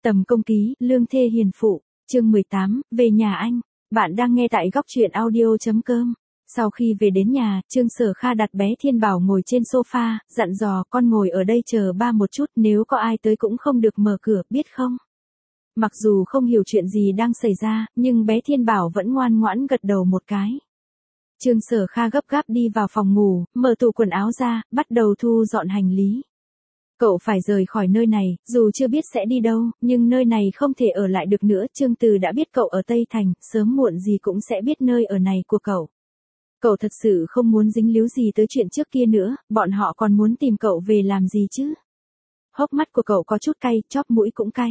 Tầm công ký, lương thê hiền phụ, chương 18, về nhà anh. Bạn đang nghe tại góc truyện audio.com. Sau khi về đến nhà, Trương Sở Kha đặt bé Thiên Bảo ngồi trên sofa, dặn dò con ngồi ở đây chờ ba một chút, nếu có ai tới cũng không được mở cửa, biết không? Mặc dù không hiểu chuyện gì đang xảy ra, nhưng bé Thiên Bảo vẫn ngoan ngoãn gật đầu một cái. Trương Sở Kha gấp gáp đi vào phòng ngủ, mở tủ quần áo ra, bắt đầu thu dọn hành lý. Cậu phải rời khỏi nơi này, dù chưa biết sẽ đi đâu, nhưng nơi này không thể ở lại được nữa. Trương Từ đã biết cậu ở Tây Thành, sớm muộn gì cũng sẽ biết nơi ở này của cậu. Cậu thật sự không muốn dính líu gì tới chuyện trước kia nữa, bọn họ còn muốn tìm cậu về làm gì chứ? Hốc mắt của cậu có chút cay, chóp mũi cũng cay.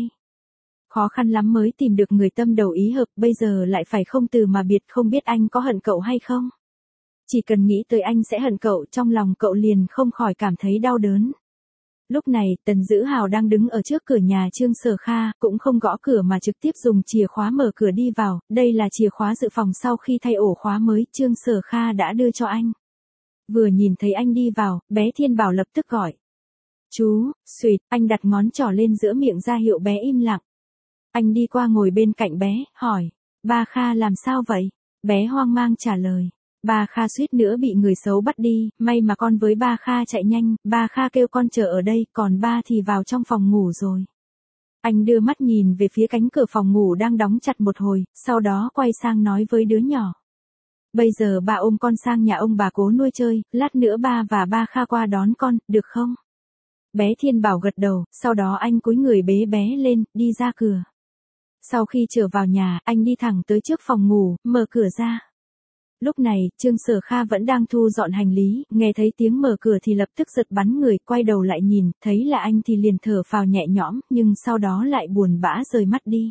Khó khăn lắm mới tìm được người tâm đầu ý hợp, bây giờ lại phải không từ mà biệt, không biết anh có hận cậu hay không? Chỉ cần nghĩ tới anh sẽ hận cậu, trong lòng cậu liền không khỏi cảm thấy đau đớn. Lúc này, Tần Dữ Hào đang đứng ở trước cửa nhà Trương Sở Kha, cũng không gõ cửa mà trực tiếp dùng chìa khóa mở cửa đi vào, đây là chìa khóa dự phòng sau khi thay ổ khóa mới, Trương Sở Kha đã đưa cho anh. Vừa nhìn thấy anh đi vào, bé Thiên Bảo lập tức gọi. Chú, xuỵt, anh đặt ngón trỏ lên giữa miệng ra hiệu bé im lặng. Anh đi qua ngồi bên cạnh bé, hỏi, ba Kha làm sao vậy? Bé hoang mang trả lời. Ba Kha suýt nữa bị người xấu bắt đi, may mà con với ba Kha chạy nhanh, ba Kha kêu con chờ ở đây, còn ba thì vào trong phòng ngủ rồi. Anh đưa mắt nhìn về phía cánh cửa phòng ngủ đang đóng chặt một hồi, sau đó quay sang nói với đứa nhỏ. Bây giờ ba ôm con sang nhà ông bà cố nuôi chơi, lát nữa ba và ba Kha qua đón con, được không? Bé Thiên Bảo gật đầu, sau đó anh cúi người bế bé lên, đi ra cửa. Sau khi trở vào nhà, anh đi thẳng tới trước phòng ngủ, mở cửa ra. Lúc này, Trương Sở Kha vẫn đang thu dọn hành lý, nghe thấy tiếng mở cửa thì lập tức giật bắn người, quay đầu lại nhìn, thấy là anh thì liền thở phào nhẹ nhõm, nhưng sau đó lại buồn bã rời mắt đi.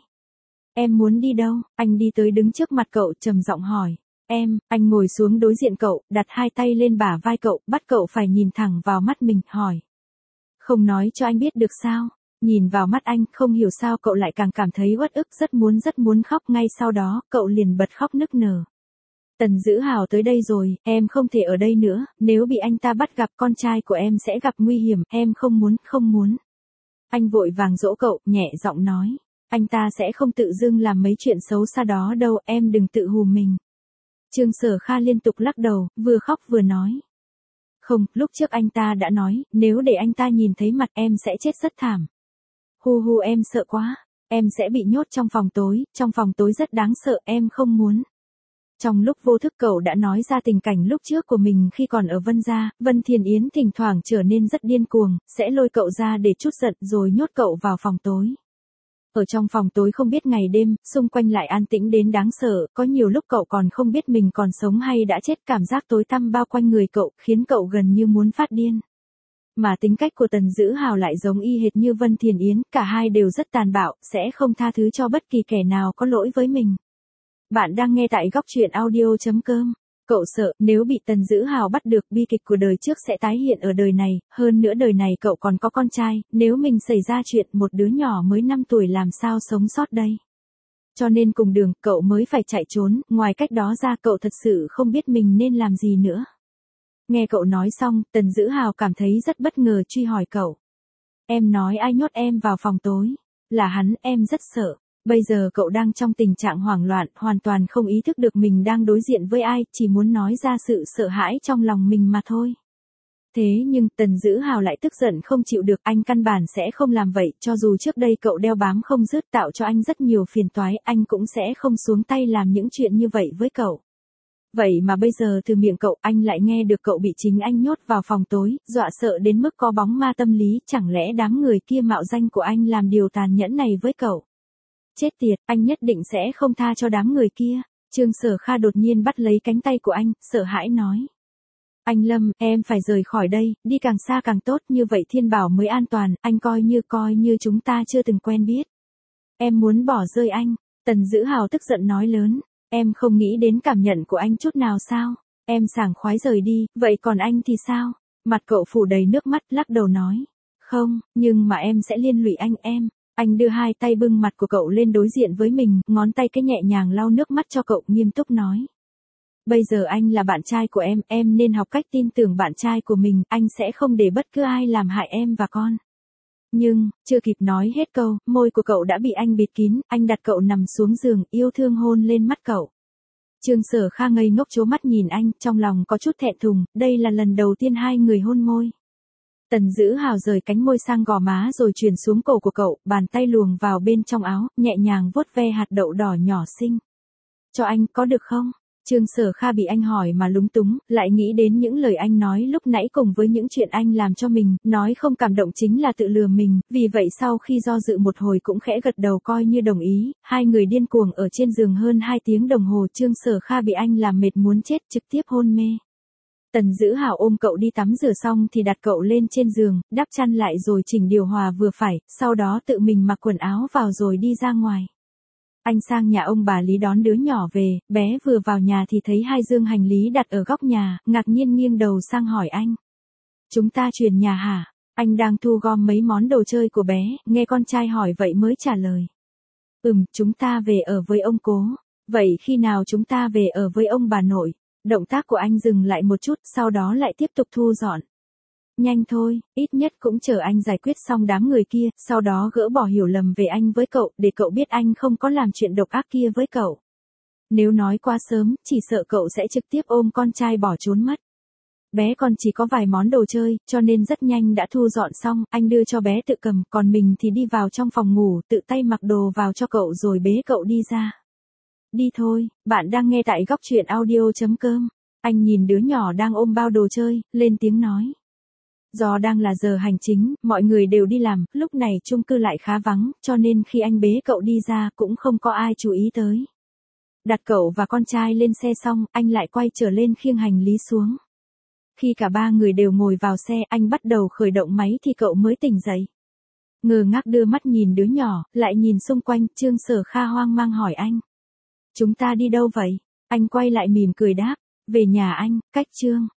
Em muốn đi đâu? Anh đi tới đứng trước mặt cậu trầm giọng hỏi. Anh ngồi xuống đối diện cậu, đặt hai tay lên bả vai cậu, bắt cậu phải nhìn thẳng vào mắt mình, hỏi. Không nói cho anh biết được sao? Nhìn vào mắt anh, không hiểu sao cậu lại càng cảm thấy uất ức, rất muốn khóc, ngay sau đó, cậu liền bật khóc nức nở. Tần Dữ Hào tới đây rồi, em không thể ở đây nữa, nếu bị anh ta bắt gặp con trai của em sẽ gặp nguy hiểm, em không muốn. Anh vội vàng dỗ cậu, nhẹ giọng nói, anh ta sẽ không tự dưng làm mấy chuyện xấu xa đó đâu, em đừng tự hù mình. Trương Sở Kha liên tục lắc đầu, vừa khóc vừa nói. Không, lúc trước anh ta đã nói, nếu để anh ta nhìn thấy mặt em sẽ chết rất thảm. Hu em sợ quá, em sẽ bị nhốt trong phòng tối rất đáng sợ, em không muốn. Trong lúc vô thức cậu đã nói ra tình cảnh lúc trước của mình khi còn ở Vân Gia, Vân Thiền Yến thỉnh thoảng trở nên rất điên cuồng, sẽ lôi cậu ra để trút giận rồi nhốt cậu vào phòng tối. Ở trong phòng tối không biết ngày đêm, xung quanh lại an tĩnh đến đáng sợ, có nhiều lúc cậu còn không biết mình còn sống hay đã chết, cảm giác tối tăm bao quanh người cậu, khiến cậu gần như muốn phát điên. Mà tính cách của Tần Dữ Hào lại giống y hệt như Vân Thiền Yến, cả hai đều rất tàn bạo, sẽ không tha thứ cho bất kỳ kẻ nào có lỗi với mình. Bạn đang nghe tại góc truyện audio.com. Cậu sợ, nếu bị Tần Dữ Hào bắt được, bi kịch của đời trước sẽ tái hiện ở đời này, hơn nữa đời này cậu còn có con trai, nếu mình xảy ra chuyện một đứa nhỏ mới 5 tuổi làm sao sống sót đây. Cho nên cùng đường, cậu mới phải chạy trốn, ngoài cách đó ra cậu thật sự không biết mình nên làm gì nữa. Nghe cậu nói xong, Tần Dữ Hào cảm thấy rất bất ngờ, truy hỏi cậu. Em nói ai nhốt em vào phòng tối? Là hắn, em rất sợ. Bây giờ cậu đang trong tình trạng hoảng loạn, hoàn toàn không ý thức được mình đang đối diện với ai, chỉ muốn nói ra sự sợ hãi trong lòng mình mà thôi. Thế nhưng, Tần Dữ Hào lại tức giận không chịu được, anh căn bản sẽ không làm vậy, cho dù trước đây cậu đeo bám không dứt tạo cho anh rất nhiều phiền toái, anh cũng sẽ không xuống tay làm những chuyện như vậy với cậu. Vậy mà bây giờ từ miệng cậu, anh lại nghe được cậu bị chính anh nhốt vào phòng tối, dọa sợ đến mức có bóng ma tâm lý, chẳng lẽ đám người kia mạo danh của anh làm điều tàn nhẫn này với cậu? Chết tiệt, anh nhất định sẽ không tha cho đám người kia. Trương Sở Kha đột nhiên bắt lấy cánh tay của anh, sợ hãi nói. Anh Lâm, em phải rời khỏi đây, đi càng xa càng tốt, như vậy Thiên Bảo mới an toàn, anh coi như chúng ta chưa từng quen biết. Em muốn bỏ rơi anh. Tần Dữ Hào tức giận nói lớn. Em không nghĩ đến cảm nhận của anh chút nào sao? Em sảng khoái rời đi, vậy còn anh thì sao? Mặt cậu phủ đầy nước mắt, lắc đầu nói. Không, nhưng mà em sẽ liên lụy anh. Anh đưa hai tay bưng mặt của cậu lên đối diện với mình, ngón tay cái nhẹ nhàng lau nước mắt cho cậu, nghiêm túc nói. Bây giờ anh là bạn trai của em nên học cách tin tưởng bạn trai của mình, anh sẽ không để bất cứ ai làm hại em và con. Nhưng, chưa kịp nói hết câu, môi của cậu đã bị anh bịt kín, anh đặt cậu nằm xuống giường, yêu thương hôn lên mắt cậu. Trương Sở Kha ngây ngốc trố mắt nhìn anh, trong lòng có chút thẹn thùng, đây là lần đầu tiên hai người hôn môi. Tần Dữ Hào rời cánh môi sang gò má rồi truyền xuống cổ của cậu, bàn tay luồn vào bên trong áo, nhẹ nhàng vuốt ve hạt đậu đỏ nhỏ xinh. Cho anh, có được không? Trương Sở Kha bị anh hỏi mà lúng túng, lại nghĩ đến những lời anh nói lúc nãy cùng với những chuyện anh làm cho mình, nói không cảm động chính là tự lừa mình, vì vậy sau khi do dự một hồi cũng khẽ gật đầu coi như đồng ý, hai người điên cuồng ở trên giường hơn 2 tiếng đồng hồ. Trương Sở Kha bị anh làm mệt muốn chết, trực tiếp hôn mê. Tần Dữ Hào ôm cậu đi tắm rửa xong thì đặt cậu lên trên giường, đắp chăn lại rồi chỉnh điều hòa vừa phải, sau đó tự mình mặc quần áo vào rồi đi ra ngoài. Anh sang nhà ông bà Lý đón đứa nhỏ về, bé vừa vào nhà thì thấy 2 dương hành lý đặt ở góc nhà, ngạc nhiên nghiêng đầu sang hỏi anh. Chúng ta chuyển nhà hả? Anh đang thu gom mấy món đồ chơi của bé, nghe con trai hỏi vậy mới trả lời. Chúng ta về ở với ông cố. Vậy khi nào chúng ta về ở với ông bà nội? Động tác của anh dừng lại một chút, sau đó lại tiếp tục thu dọn. Nhanh thôi, ít nhất cũng chờ anh giải quyết xong đám người kia, sau đó gỡ bỏ hiểu lầm về anh với cậu, để cậu biết anh không có làm chuyện độc ác kia với cậu. Nếu nói quá sớm, chỉ sợ cậu sẽ trực tiếp ôm con trai bỏ trốn mất. Bé còn chỉ có vài món đồ chơi, cho nên rất nhanh đã thu dọn xong, anh đưa cho bé tự cầm, còn mình thì đi vào trong phòng ngủ, tự tay mặc đồ vào cho cậu rồi bế cậu đi ra. Đi thôi, bạn đang nghe tại góc truyện audio.com. Anh nhìn đứa nhỏ đang ôm bao đồ chơi, lên tiếng nói. Do đang là giờ hành chính, mọi người đều đi làm, lúc này chung cư lại khá vắng, cho nên khi anh bế cậu đi ra cũng không có ai chú ý tới. Đặt cậu và con trai lên xe xong, anh lại quay trở lên khiêng hành lý xuống. Khi cả 3 người đều ngồi vào xe, anh bắt đầu khởi động máy thì cậu mới tỉnh dậy. Ngơ ngác đưa mắt nhìn đứa nhỏ, lại nhìn xung quanh, Trương Sở Kha hoang mang hỏi anh. Chúng ta đi đâu vậy? Anh quay lại mỉm cười đáp, về nhà anh, cách Trương.